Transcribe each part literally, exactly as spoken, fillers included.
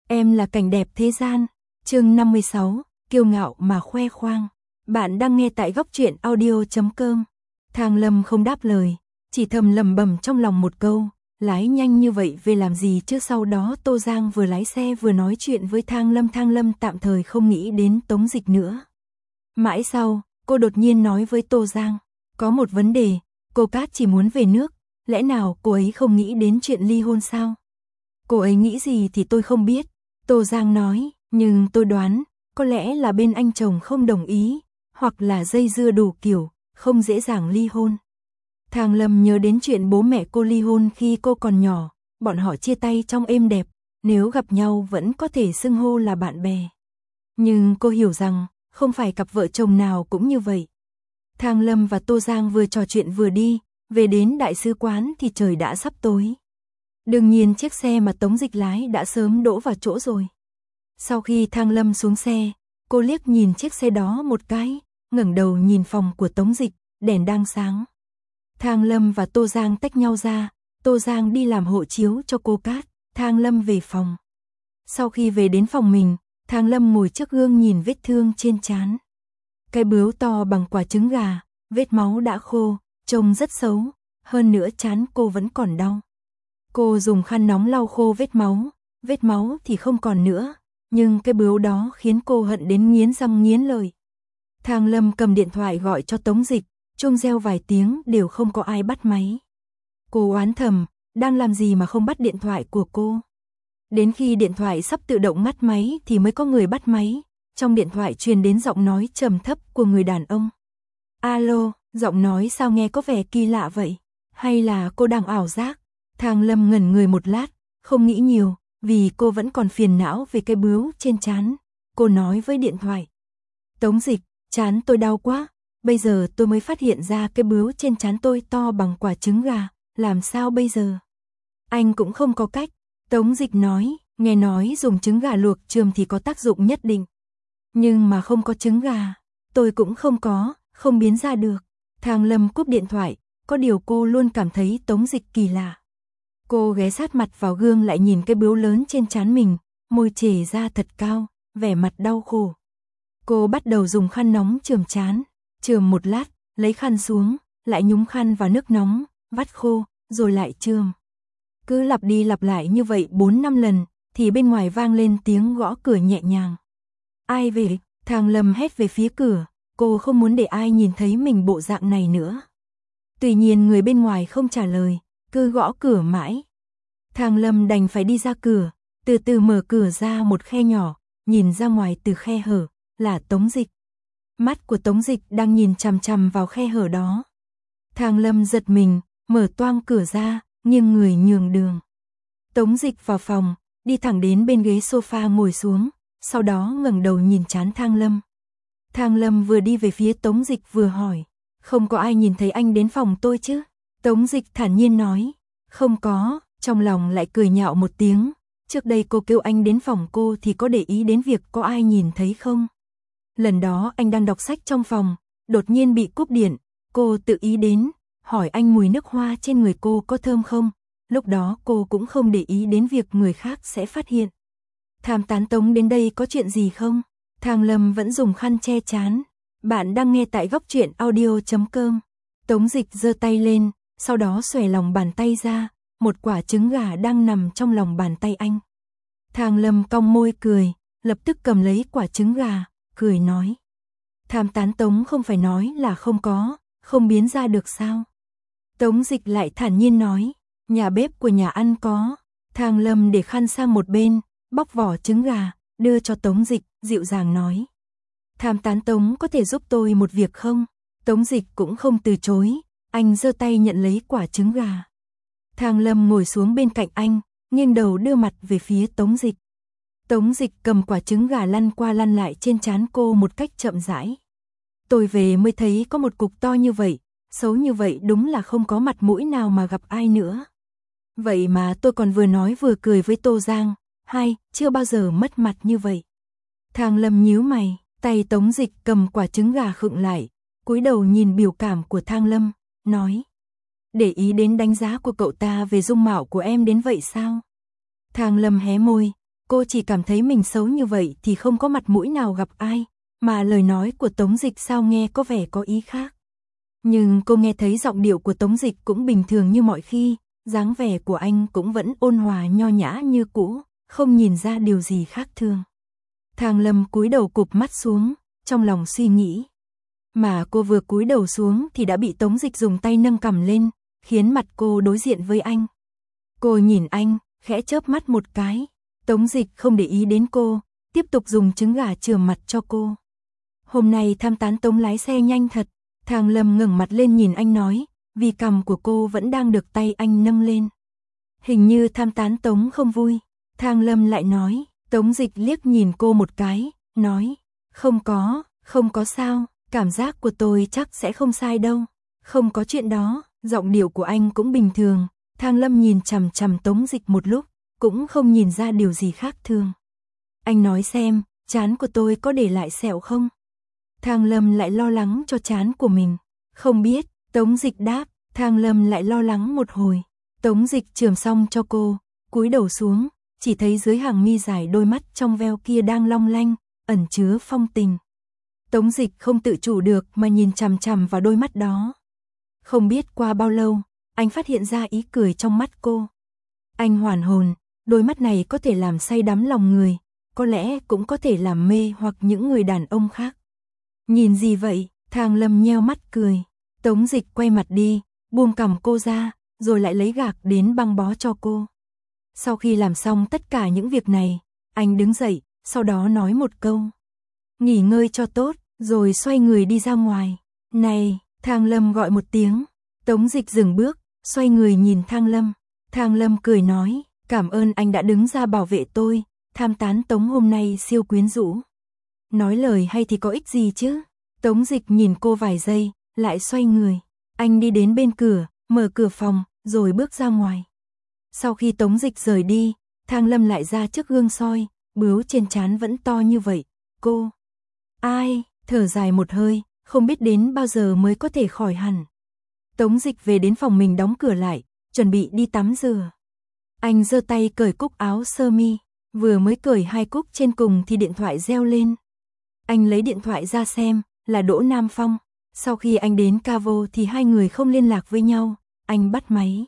Em là cảnh đẹp thế gian. Chương năm mươi sáu, kiêu ngạo mà khoe khoang. Bạn đang nghe tại góc truyện audio chấm com. Thang Lâm không đáp lời, chỉ thầm lẩm bẩm trong lòng một câu, lái nhanh như vậy về làm gì chứ. Sau đó Tô Giang vừa lái xe vừa nói chuyện với Thang Lâm. Thang Lâm tạm thời không nghĩ đến Tống Dịch nữa. Mãi sau, cô đột nhiên nói với Tô Giang, có một vấn đề, cô Cát chỉ muốn về nước, lẽ nào cô ấy không nghĩ đến chuyện ly hôn sao? Cô ấy nghĩ gì thì tôi không biết, Tô Giang nói, nhưng tôi đoán, có lẽ là bên anh chồng không đồng ý, hoặc là dây dưa đủ kiểu, không dễ dàng ly hôn. Thang Lâm nhớ đến chuyện bố mẹ cô ly hôn khi cô còn nhỏ, bọn họ chia tay trong êm đẹp, nếu gặp nhau vẫn có thể xưng hô là bạn bè. Nhưng cô hiểu rằng, không phải cặp vợ chồng nào cũng như vậy. Thang Lâm và Tô Giang vừa trò chuyện vừa đi, về đến đại sứ quán thì trời đã sắp tối. Đương nhiên chiếc xe mà Tống Dịch lái đã sớm đỗ vào chỗ rồi. Sau khi Thang Lâm xuống xe, cô liếc nhìn chiếc xe đó một cái, ngẩng đầu nhìn phòng của Tống Dịch, đèn đang sáng. Thang Lâm và Tô Giang tách nhau ra, Tô Giang đi làm hộ chiếu cho cô Cát, Thang Lâm về phòng. Sau khi về đến phòng mình, Thang Lâm ngồi trước gương nhìn vết thương trên trán. Cái bướu to bằng quả trứng gà, vết máu đã khô, trông rất xấu, hơn nữa trán cô vẫn còn đau. Cô dùng khăn nóng lau khô vết máu, vết máu thì không còn nữa, nhưng cái bướu đó khiến cô hận đến nghiến răng nghiến lợi. Thang Lâm cầm điện thoại gọi cho Tống Dịch, chuông reo vài tiếng đều không có ai bắt máy. Cô oán thầm, đang làm gì mà không bắt điện thoại của cô. Đến khi điện thoại sắp tự động ngắt máy thì mới có người bắt máy, trong điện thoại truyền đến giọng nói trầm thấp của người đàn ông. Alo, giọng nói sao nghe có vẻ kỳ lạ vậy? Hay là cô đang ảo giác? Thang Lâm ngẩn người một lát, không nghĩ nhiều, vì cô vẫn còn phiền não về cái bướu trên trán. Cô nói với điện thoại. Tống Dịch, trán tôi đau quá, bây giờ tôi mới phát hiện ra cái bướu trên trán tôi to bằng quả trứng gà, làm sao bây giờ? Anh cũng không có cách, Tống Dịch nói, nghe nói dùng trứng gà luộc chườm thì có tác dụng nhất định. Nhưng mà không có trứng gà, tôi cũng không có, không biến ra được. Thang Lâm cúp điện thoại, có điều cô luôn cảm thấy Tống Dịch kỳ lạ. Cô ghé sát mặt vào gương lại nhìn cái bướu lớn trên trán mình, môi chề ra thật cao, vẻ mặt đau khổ. Cô bắt đầu dùng khăn nóng chườm trán, chườm một lát, lấy khăn xuống, lại nhúng khăn vào nước nóng, vắt khô, rồi lại chườm. Cứ lặp đi lặp lại như vậy bốn năm lần, thì bên ngoài vang lên tiếng gõ cửa nhẹ nhàng. Ai về? Thang Lâm hét về phía cửa, cô không muốn để ai nhìn thấy mình bộ dạng này nữa. Tuy nhiên người bên ngoài không trả lời, cứ gõ cửa mãi. Thang Lâm đành phải đi ra cửa, từ từ mở cửa ra một khe nhỏ, nhìn ra ngoài từ khe hở, là Tống Dịch. Mắt của Tống Dịch đang nhìn chằm chằm vào khe hở đó. Thang Lâm giật mình, mở toang cửa ra, nghiêng người nhường đường. Tống Dịch vào phòng, đi thẳng đến bên ghế sofa ngồi xuống, sau đó ngẩng đầu nhìn trán Thang Lâm. Thang Lâm vừa đi về phía Tống Dịch vừa hỏi, không có ai nhìn thấy anh đến phòng tôi chứ? Tống Dịch thản nhiên nói, không có, trong lòng lại cười nhạo một tiếng, trước đây cô kêu anh đến phòng cô thì có để ý đến việc có ai nhìn thấy không? Lần đó anh đang đọc sách trong phòng, đột nhiên bị cúp điện, cô tự ý đến, hỏi anh mùi nước hoa trên người cô có thơm không? Lúc đó cô cũng không để ý đến việc người khác sẽ phát hiện. Tham tán Tống đến đây có chuyện gì không? Thang Lâm vẫn dùng khăn che trán. Bạn đang nghe tại góc truyện audio chấm com. Tống Dịch giơ tay lên, sau đó xòe lòng bàn tay ra, một quả trứng gà đang nằm trong lòng bàn tay anh. Thang Lâm cong môi cười, lập tức cầm lấy quả trứng gà, cười nói. Tham tán Tống không phải nói là không có, không biến ra được sao? Tống Dịch lại thản nhiên nói, nhà bếp của nhà ăn có. Thang Lâm để khăn sang một bên, bóc vỏ trứng gà, đưa cho Tống Dịch, dịu dàng nói. Tham tán Tống có thể giúp tôi một việc không? Tống Dịch cũng không từ chối, anh giơ tay nhận lấy quả trứng gà. Thang Lâm ngồi xuống bên cạnh anh, nghiêng đầu đưa mặt về phía Tống Dịch. Tống Dịch cầm quả trứng gà lăn qua lăn lại trên trán cô một cách chậm rãi. Tôi về mới thấy có một cục to như vậy, xấu như vậy đúng là không có mặt mũi nào mà gặp ai nữa. Vậy mà tôi còn vừa nói vừa cười với Tô Giang, hai, chưa bao giờ mất mặt như vậy. Thang Lâm nhíu mày, tay Tống Dịch cầm quả trứng gà khựng lại, cúi đầu nhìn biểu cảm của Thang Lâm, nói. Để ý đến đánh giá của cậu ta về dung mạo của em đến vậy sao? Thang Lâm hé môi, Cô chỉ cảm thấy mình xấu như vậy thì không có mặt mũi nào gặp ai, mà lời nói của Tống Dịch sao nghe có vẻ có ý khác. Nhưng cô nghe thấy giọng điệu của Tống Dịch cũng bình thường như mọi khi, dáng vẻ của anh cũng vẫn ôn hòa nho nhã như cũ, không nhìn ra điều gì khác thường. Thang Lâm cúi đầu cụp mắt xuống, trong lòng suy nghĩ. Mà cô vừa cúi đầu xuống thì đã bị Tống Dịch dùng tay nâng cằm lên, khiến mặt cô đối diện với anh. Cô nhìn anh, khẽ chớp mắt một cái. Tống Dịch không để ý đến cô, tiếp tục dùng trứng gà chườm mặt cho cô. Hôm nay tham tán Tống lái xe nhanh thật. Thang Lâm ngẩng mặt lên nhìn anh nói, vì cằm của cô vẫn đang được tay anh nâng lên. Hình như tham tán Tống không vui. Thang Lâm lại nói, Tống Dịch liếc nhìn cô một cái, nói, không có, không có sao, cảm giác của tôi chắc sẽ không sai đâu. Không có chuyện đó, giọng điệu của anh cũng bình thường. Thang Lâm nhìn chằm chằm Tống Dịch một lúc, cũng không nhìn ra điều gì khác thường. Anh nói xem, trán của tôi có để lại sẹo không? Thang Lâm lại lo lắng cho trán của mình. Không biết, Tống Dịch đáp. Thang Lâm lại lo lắng một hồi. Tống Dịch chườm xong cho cô, cúi đầu xuống, chỉ thấy dưới hàng mi dài đôi mắt trong veo kia đang long lanh, ẩn chứa phong tình. Tống Dịch không tự chủ được mà nhìn chằm chằm vào đôi mắt đó. Không biết qua bao lâu, anh phát hiện ra ý cười trong mắt cô. Anh hoàn hồn, đôi mắt này có thể làm say đắm lòng người, có lẽ cũng có thể làm mê hoặc những người đàn ông khác. Nhìn gì vậy? Thang Lâm nheo mắt cười. Tống Dịch quay mặt đi, buông cằm cô ra, rồi lại lấy gạc đến băng bó cho cô. Sau khi làm xong tất cả những việc này, anh đứng dậy, sau đó nói một câu. Nghỉ ngơi cho tốt, rồi xoay người đi ra ngoài. Này, Thang Lâm gọi một tiếng. Tống Dịch dừng bước, xoay người nhìn Thang Lâm. Thang Lâm cười nói, cảm ơn anh đã đứng ra bảo vệ tôi, tham tán Tống hôm nay siêu quyến rũ. Nói lời hay thì có ích gì chứ? Tống Dịch nhìn cô vài giây, lại xoay người. Anh đi đến bên cửa, mở cửa phòng, rồi bước ra ngoài. Sau khi Tống Dịch rời đi, Thang Lâm lại ra trước gương soi, bướu trên trán vẫn to như vậy. Cô, ai, thở dài một hơi, không biết đến bao giờ mới có thể khỏi hẳn. Tống Dịch về đến phòng mình đóng cửa lại, chuẩn bị đi tắm rửa. Anh giơ tay cởi cúc áo sơ mi, vừa mới cởi hai cúc trên cùng thì điện thoại reo lên. Anh lấy điện thoại ra xem, là Đỗ Nam Phong. Sau khi anh đến Cavo thì hai người không liên lạc với nhau, anh bắt máy.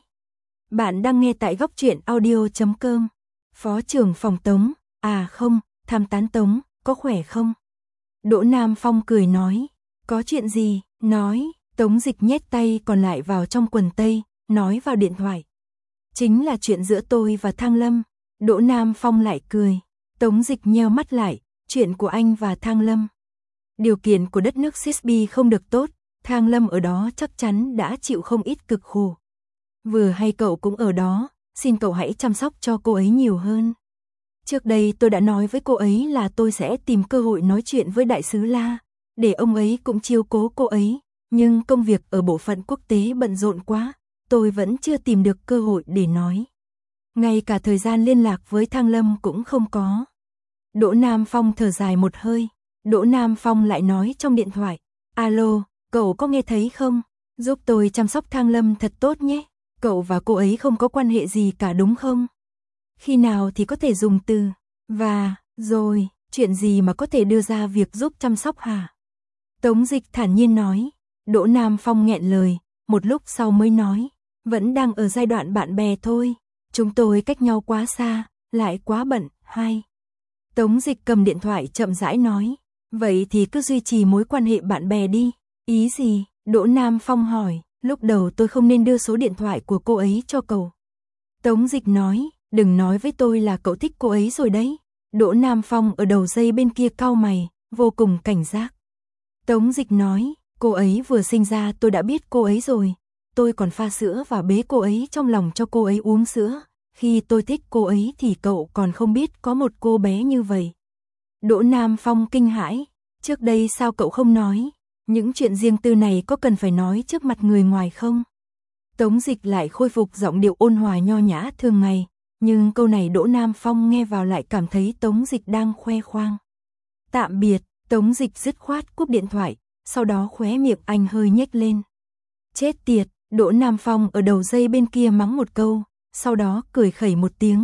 Bạn đang nghe tại góc truyện audio chấm com. Phó trưởng phòng Tống, à không, tham tán Tống, có khỏe không? Đỗ Nam Phong cười nói, có chuyện gì, nói. Tống Dịch nhét tay còn lại vào trong quần tây, nói vào điện thoại. Chính là chuyện giữa tôi và Thang Lâm. Đỗ Nam Phong lại cười. Tống Dịch nheo mắt lại, chuyện của anh và Thang Lâm. Điều kiện của đất nước Sisby không được tốt, Thang Lâm ở đó chắc chắn đã chịu không ít cực khổ. Vừa hay cậu cũng ở đó, xin cậu hãy chăm sóc cho cô ấy nhiều hơn. Trước đây tôi đã nói với cô ấy là tôi sẽ tìm cơ hội nói chuyện với đại sứ La, để ông ấy cũng chiếu cố cô ấy, nhưng công việc ở bộ phận quốc tế bận rộn quá, tôi vẫn chưa tìm được cơ hội để nói. Ngay cả thời gian liên lạc với Thang Lâm cũng không có. Đỗ Nam Phong thở dài một hơi. Đỗ Nam Phong lại nói trong điện thoại, alo, cậu có nghe thấy không? Giúp tôi chăm sóc Thang Lâm thật tốt nhé. Cậu và cô ấy không có quan hệ gì cả đúng không? Khi nào thì có thể dùng từ và, rồi, chuyện gì mà có thể đưa ra việc giúp chăm sóc hả? Tống Dịch thản nhiên nói. Đỗ Nam Phong nghẹn lời, một lúc sau mới nói, vẫn đang ở giai đoạn bạn bè thôi. Chúng tôi cách nhau quá xa, lại quá bận, hai. Tống Dịch cầm điện thoại chậm rãi nói, vậy thì cứ duy trì mối quan hệ bạn bè đi. Ý gì? Đỗ Nam Phong hỏi, lúc đầu tôi không nên đưa số điện thoại của cô ấy cho cậu. Tống Dịch nói, đừng nói với tôi là cậu thích cô ấy rồi đấy. Đỗ Nam Phong ở đầu dây bên kia cau mày, vô cùng cảnh giác. Tống Dịch nói, cô ấy vừa sinh ra tôi đã biết cô ấy rồi. Tôi còn pha sữa và bế cô ấy trong lòng cho cô ấy uống sữa. Khi tôi thích cô ấy thì cậu còn không biết có một cô bé như vậy. Đỗ Nam Phong kinh hãi, trước đây sao cậu không nói? Những chuyện riêng tư này có cần phải nói trước mặt người ngoài không? Tống Dịch lại khôi phục giọng điệu ôn hòa nho nhã thường ngày, nhưng câu này Đỗ Nam Phong nghe vào lại cảm thấy Tống Dịch đang khoe khoang. Tạm biệt, Tống Dịch dứt khoát cúp điện thoại, sau đó khóe miệng anh hơi nhếch lên. Chết tiệt, Đỗ Nam Phong ở đầu dây bên kia mắng một câu, sau đó cười khẩy một tiếng,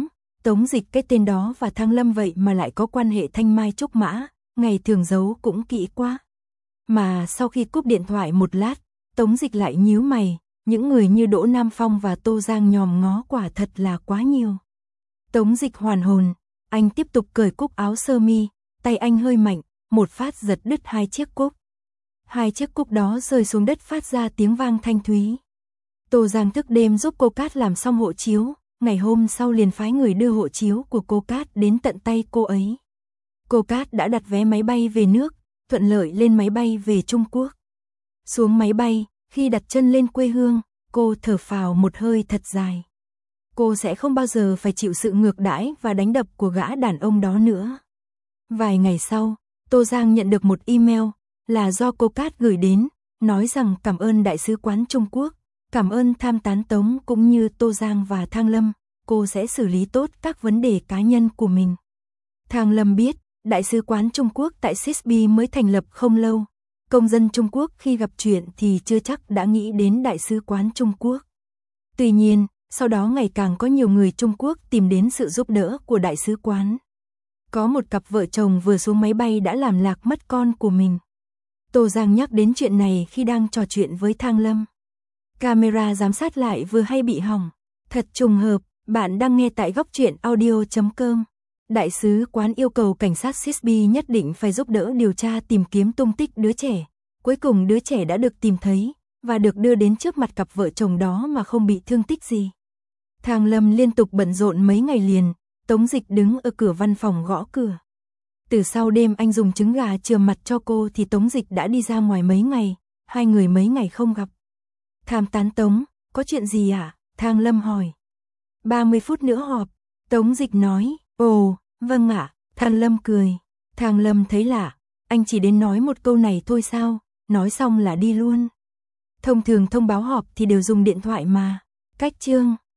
Tống Dịch cái tên đó và Thang Lâm vậy mà lại có quan hệ thanh mai trúc mã, ngày thường giấu cũng kỹ quá. Mà sau khi cúp điện thoại một lát, Tống Dịch lại nhíu mày, những người như Đỗ Nam Phong và Tô Giang nhòm ngó quả thật là quá nhiều. Tống Dịch hoàn hồn, anh tiếp tục cởi cúc áo sơ mi, tay anh hơi mạnh, một phát giật đứt hai chiếc cúc. Hai chiếc cúc đó rơi xuống đất phát ra tiếng vang thanh thúy. Tô Giang thức đêm giúp cô Cát làm xong hộ chiếu, ngày hôm sau liền phái người đưa hộ chiếu của cô Cát đến tận tay cô ấy. Cô Cát đã đặt vé máy bay về nước, thuận lợi lên máy bay về Trung Quốc. Xuống máy bay, khi đặt chân lên quê hương, cô thở phào một hơi thật dài. Cô sẽ không bao giờ phải chịu sự ngược đãi và đánh đập của gã đàn ông đó nữa. Vài ngày sau, Tô Giang nhận được một email, là do cô Cát gửi đến, nói rằng cảm ơn Đại sứ quán Trung Quốc, cảm ơn tham tán Tống cũng như Tô Giang và Thang Lâm, cô sẽ xử lý tốt các vấn đề cá nhân của mình. Thang Lâm biết, Đại sứ quán Trung Quốc tại Sisby mới thành lập không lâu, công dân Trung Quốc khi gặp chuyện thì chưa chắc đã nghĩ đến Đại sứ quán Trung Quốc. Tuy nhiên, sau đó ngày càng có nhiều người Trung Quốc tìm đến sự giúp đỡ của Đại sứ quán. Có một cặp vợ chồng vừa xuống máy bay đã làm lạc mất con của mình. Tô Giang nhắc đến chuyện này khi đang trò chuyện với Thang Lâm. Camera giám sát lại vừa hay bị hỏng. Thật trùng hợp, bạn đang nghe tại góc truyện audio chấm com. Đại sứ quán yêu cầu cảnh sát Sisby nhất định phải giúp đỡ điều tra tìm kiếm tung tích đứa trẻ. Cuối cùng đứa trẻ đã được tìm thấy, và được đưa đến trước mặt cặp vợ chồng đó mà không bị thương tích gì. Thang Lâm liên tục bận rộn mấy ngày liền, Tống Dịch đứng ở cửa văn phòng gõ cửa. Từ sau đêm anh dùng trứng gà chườm mặt cho cô thì Tống Dịch đã đi ra ngoài mấy ngày, hai người mấy ngày không gặp. Tham tán Tống, có chuyện gì ạ? À? Thang Lâm hỏi. ba mươi phút nữa họp, Tống Dịch nói, ồ, vâng ạ, à. Thang Lâm cười. Thang Lâm thấy lạ, anh chỉ đến nói một câu này thôi sao, nói xong là đi luôn. Thông thường thông báo họp thì đều dùng điện thoại mà. Cách chương.